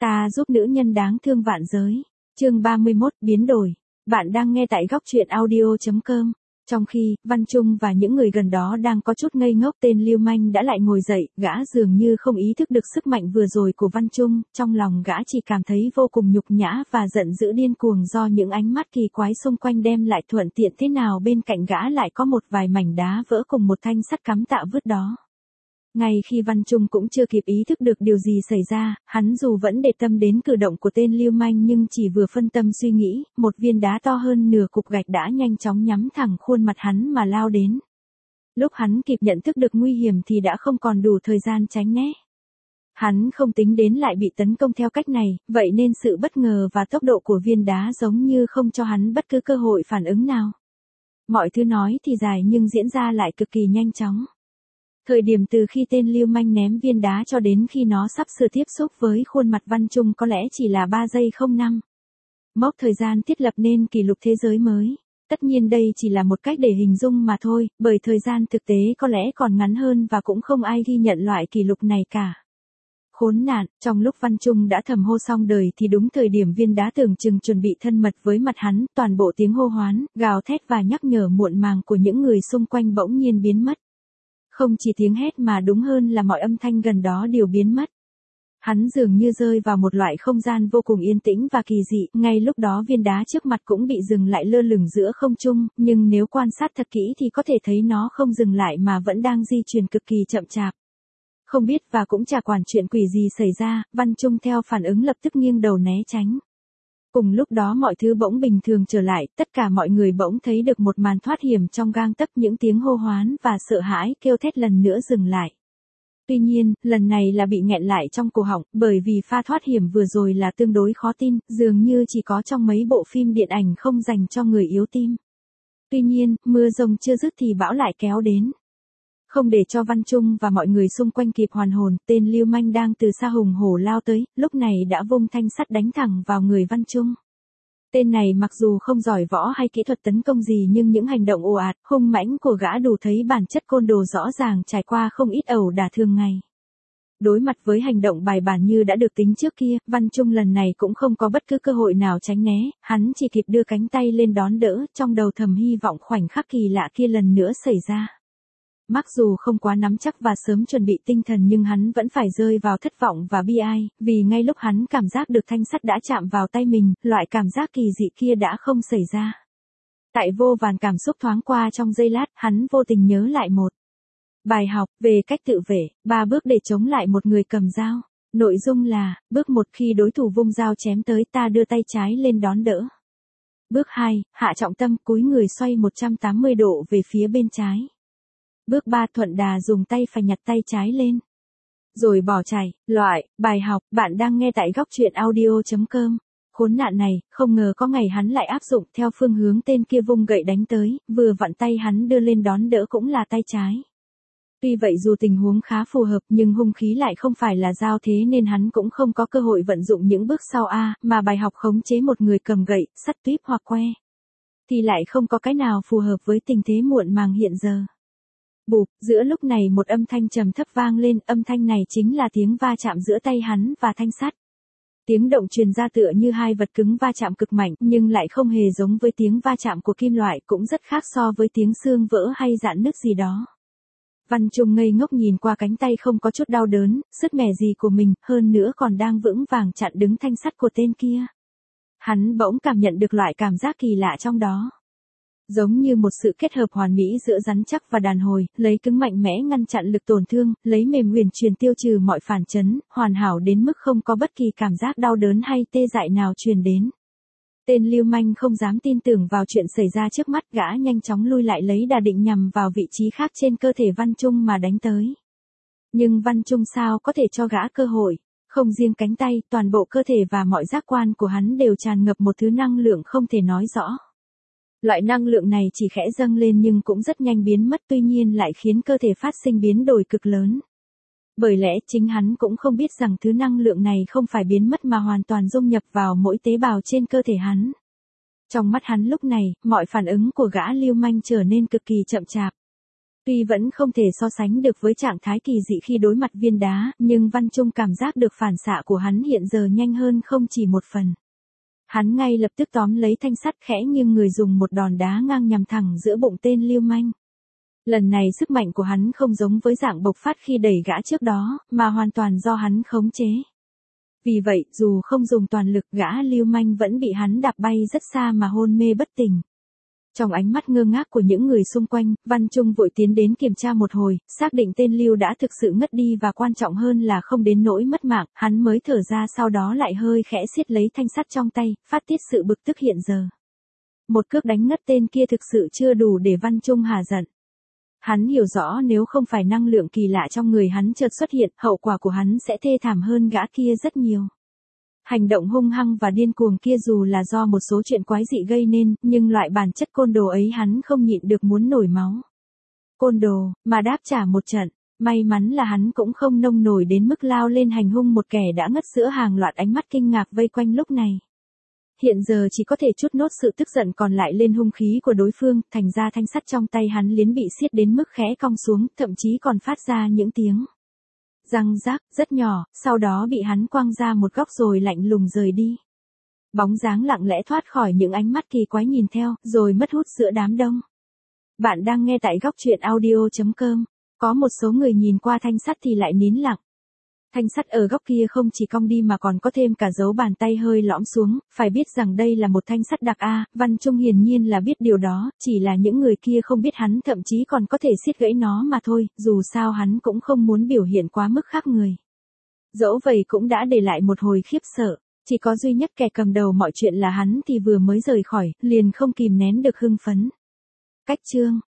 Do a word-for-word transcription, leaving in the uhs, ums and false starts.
Ta giúp nữ nhân đáng thương vạn giới. Chương ba mươi mốt, biến đổi. Bạn đang nghe tại góc truyện audio chấm com. Trong khi, Văn Trung và những người gần đó đang có chút ngây ngốc, tên lưu manh đã lại ngồi dậy, gã dường như không ý thức được sức mạnh vừa rồi của Văn Trung, trong lòng gã chỉ cảm thấy vô cùng nhục nhã và giận dữ điên cuồng do những ánh mắt kỳ quái xung quanh đem lại thuận tiện thế nào bên cạnh gã lại có một vài mảnh đá vỡ cùng một thanh sắt cắm tạ vứt đó. Ngay khi Văn Trung cũng chưa kịp ý thức được điều gì xảy ra, hắn dù vẫn để tâm đến cử động của tên lưu manh nhưng chỉ vừa phân tâm suy nghĩ, một viên đá to hơn nửa cục gạch đã nhanh chóng nhắm thẳng khuôn mặt hắn mà lao đến. Lúc hắn kịp nhận thức được nguy hiểm thì đã không còn đủ thời gian tránh né. Hắn không tính đến lại bị tấn công theo cách này, vậy nên sự bất ngờ và tốc độ của viên đá giống như không cho hắn bất cứ cơ hội phản ứng nào. Mọi thứ nói thì dài nhưng diễn ra lại cực kỳ nhanh chóng. Thời điểm từ khi tên lưu manh ném viên đá cho đến khi nó sắp sửa tiếp xúc với khuôn mặt Văn Trung có lẽ chỉ là ba giây không năm. Mốc thời gian thiết lập nên kỷ lục thế giới mới. Tất nhiên đây chỉ là một cách để hình dung mà thôi, bởi thời gian thực tế có lẽ còn ngắn hơn và cũng không ai ghi nhận loại kỷ lục này cả. Khốn nạn, trong lúc Văn Trung đã thầm hô xong đời thì đúng thời điểm viên đá tưởng chừng chuẩn bị thân mật với mặt hắn, toàn bộ tiếng hô hoán, gào thét và nhắc nhở muộn màng của những người xung quanh bỗng nhiên biến mất. Không chỉ tiếng hét mà đúng hơn là mọi âm thanh gần đó đều biến mất. Hắn dường như rơi vào một loại không gian vô cùng yên tĩnh và kỳ dị, ngay lúc đó viên đá trước mặt cũng bị dừng lại lơ lửng giữa không trung, nhưng nếu quan sát thật kỹ thì có thể thấy nó không dừng lại mà vẫn đang di chuyển cực kỳ chậm chạp. Không biết và cũng chả quản chuyện quỷ gì xảy ra, Văn Trung theo phản ứng lập tức nghiêng đầu né tránh. Cùng lúc đó mọi thứ bỗng bình thường trở lại, tất cả mọi người bỗng thấy được một màn thoát hiểm trong gang tấc, những tiếng hô hoán và sợ hãi kêu thét lần nữa dừng lại. Tuy nhiên, lần này là bị nghẹn lại trong cổ họng, bởi vì pha thoát hiểm vừa rồi là tương đối khó tin, dường như chỉ có trong mấy bộ phim điện ảnh không dành cho người yếu tim. Tuy nhiên, mưa rông chưa dứt thì bão lại kéo đến. Không để cho Văn Trung và mọi người xung quanh kịp hoàn hồn, tên lưu manh đang từ xa hùng hổ lao tới, lúc này đã vung thanh sắt đánh thẳng vào người Văn Trung. Tên này mặc dù không giỏi võ hay kỹ thuật tấn công gì nhưng những hành động ồ ạt, hung mãnh của gã đủ thấy bản chất côn đồ rõ ràng trải qua không ít ẩu đả thường ngày. Đối mặt với hành động bài bản như đã được tính trước kia, Văn Trung lần này cũng không có bất cứ cơ hội nào tránh né, hắn chỉ kịp đưa cánh tay lên đón đỡ, trong đầu thầm hy vọng khoảnh khắc kỳ lạ kia lần nữa xảy ra. Mặc dù không quá nắm chắc và sớm chuẩn bị tinh thần nhưng hắn vẫn phải rơi vào thất vọng và bi ai, vì ngay lúc hắn cảm giác được thanh sắt đã chạm vào tay mình, loại cảm giác kỳ dị kia đã không xảy ra. Tại vô vàn cảm xúc thoáng qua trong giây lát, hắn vô tình nhớ lại một bài học về cách tự vệ, ba bước để chống lại một người cầm dao. Nội dung là, bước một khi đối thủ vung dao chém tới ta đưa tay trái lên đón đỡ. Bước hai, hạ trọng tâm cúi người xoay một trăm tám mươi độ về phía bên trái. Bước ba thuận đà dùng tay phải nhặt tay trái lên. Rồi bỏ chạy. Loại, bài học, bạn đang nghe tại góc truyện audio chấm com. Khốn nạn này, không ngờ có ngày hắn lại áp dụng theo phương hướng tên kia vung gậy đánh tới, vừa vặn tay hắn đưa lên đón đỡ cũng là tay trái. Tuy vậy dù tình huống khá phù hợp nhưng hung khí lại không phải là dao thế nên hắn cũng không có cơ hội vận dụng những bước sau A, mà bài học khống chế một người cầm gậy, sắt tuyếp hoặc que. Thì lại không có cái nào phù hợp với tình thế muộn màng hiện giờ. Bụp, giữa lúc này một âm thanh trầm thấp vang lên, âm thanh này chính là tiếng va chạm giữa tay hắn và thanh sắt. Tiếng động truyền ra tựa như hai vật cứng va chạm cực mạnh, nhưng lại không hề giống với tiếng va chạm của kim loại, cũng rất khác so với tiếng xương vỡ hay rạn nứt gì đó. Văn Trung ngây ngốc nhìn qua cánh tay không có chút đau đớn, sứt mẻ gì của mình, hơn nữa còn đang vững vàng chặn đứng thanh sắt của tên kia. Hắn bỗng cảm nhận được loại cảm giác kỳ lạ trong đó. Giống như một sự kết hợp hoàn mỹ giữa rắn chắc và đàn hồi, lấy cứng mạnh mẽ ngăn chặn lực tổn thương, lấy mềm huyền truyền tiêu trừ mọi phản chấn, hoàn hảo đến mức không có bất kỳ cảm giác đau đớn hay tê dại nào truyền đến. Tên lưu manh không dám tin tưởng vào chuyện xảy ra trước mắt, gã nhanh chóng lui lại lấy đà định nhằm vào vị trí khác trên cơ thể Văn Trung mà đánh tới. Nhưng Văn Trung sao có thể cho gã cơ hội, không riêng cánh tay, toàn bộ cơ thể và mọi giác quan của hắn đều tràn ngập một thứ năng lượng không thể nói rõ. Loại năng lượng này chỉ khẽ dâng lên nhưng cũng rất nhanh biến mất, tuy nhiên lại khiến cơ thể phát sinh biến đổi cực lớn. Bởi lẽ chính hắn cũng không biết rằng thứ năng lượng này không phải biến mất mà hoàn toàn dung nhập vào mỗi tế bào trên cơ thể hắn. Trong mắt hắn lúc này, mọi phản ứng của gã lưu manh trở nên cực kỳ chậm chạp. Tuy vẫn không thể so sánh được với trạng thái kỳ dị khi đối mặt viên đá, nhưng Văn Trung cảm giác được phản xạ của hắn hiện giờ nhanh hơn không chỉ một phần. Hắn ngay lập tức tóm lấy thanh sắt khẽ nghiêng người dùng một đòn đá ngang nhằm thẳng giữa bụng tên lưu manh. Lần này sức mạnh của hắn không giống với dạng bộc phát khi đẩy gã trước đó, mà hoàn toàn do hắn khống chế. Vì vậy, dù không dùng toàn lực, gã lưu manh vẫn bị hắn đạp bay rất xa mà hôn mê bất tỉnh. Trong ánh mắt ngơ ngác của những người xung quanh, Văn Trung vội tiến đến kiểm tra một hồi, xác định tên Lưu đã thực sự ngất đi và quan trọng hơn là không đến nỗi mất mạng, hắn mới thở ra, sau đó lại hơi khẽ siết lấy thanh sắt trong tay, phát tiết sự bực tức hiện giờ. Một cước đánh ngất tên kia thực sự chưa đủ để Văn Trung hả giận. Hắn hiểu rõ nếu không phải năng lượng kỳ lạ trong người hắn chợt xuất hiện, hậu quả của hắn sẽ thê thảm hơn gã kia rất nhiều. Hành động hung hăng và điên cuồng kia dù là do một số chuyện quái dị gây nên, nhưng loại bản chất côn đồ ấy hắn không nhịn được muốn nổi máu. Côn đồ, mà đáp trả một trận, may mắn là hắn cũng không nông nổi đến mức lao lên hành hung một kẻ đã ngất giữa hàng loạt ánh mắt kinh ngạc vây quanh lúc này. Hiện giờ chỉ có thể trút nốt sự tức giận còn lại lên hung khí của đối phương, thành ra thanh sắt trong tay hắn liền bị siết đến mức khẽ cong xuống, thậm chí còn phát ra những tiếng răng rác rất nhỏ, sau đó bị hắn quăng ra một góc rồi lạnh lùng rời đi. Bóng dáng lặng lẽ thoát khỏi những ánh mắt kỳ quái nhìn theo, rồi mất hút giữa đám đông. Bạn đang nghe tại góc truyện audio chấm com. Có một số người nhìn qua thanh sắt thì lại nín lặng. Thanh sắt ở góc kia không chỉ cong đi mà còn có thêm cả dấu bàn tay hơi lõm xuống, phải biết rằng đây là một thanh sắt đặc A, Văn Trung hiển nhiên là biết điều đó, chỉ là những người kia không biết hắn thậm chí còn có thể siết gãy nó mà thôi, dù sao hắn cũng không muốn biểu hiện quá mức khác người. Dẫu vậy cũng đã để lại một hồi khiếp sợ, chỉ có duy nhất kẻ cầm đầu mọi chuyện là hắn thì vừa mới rời khỏi, liền không kìm nén được hưng phấn. Cách chương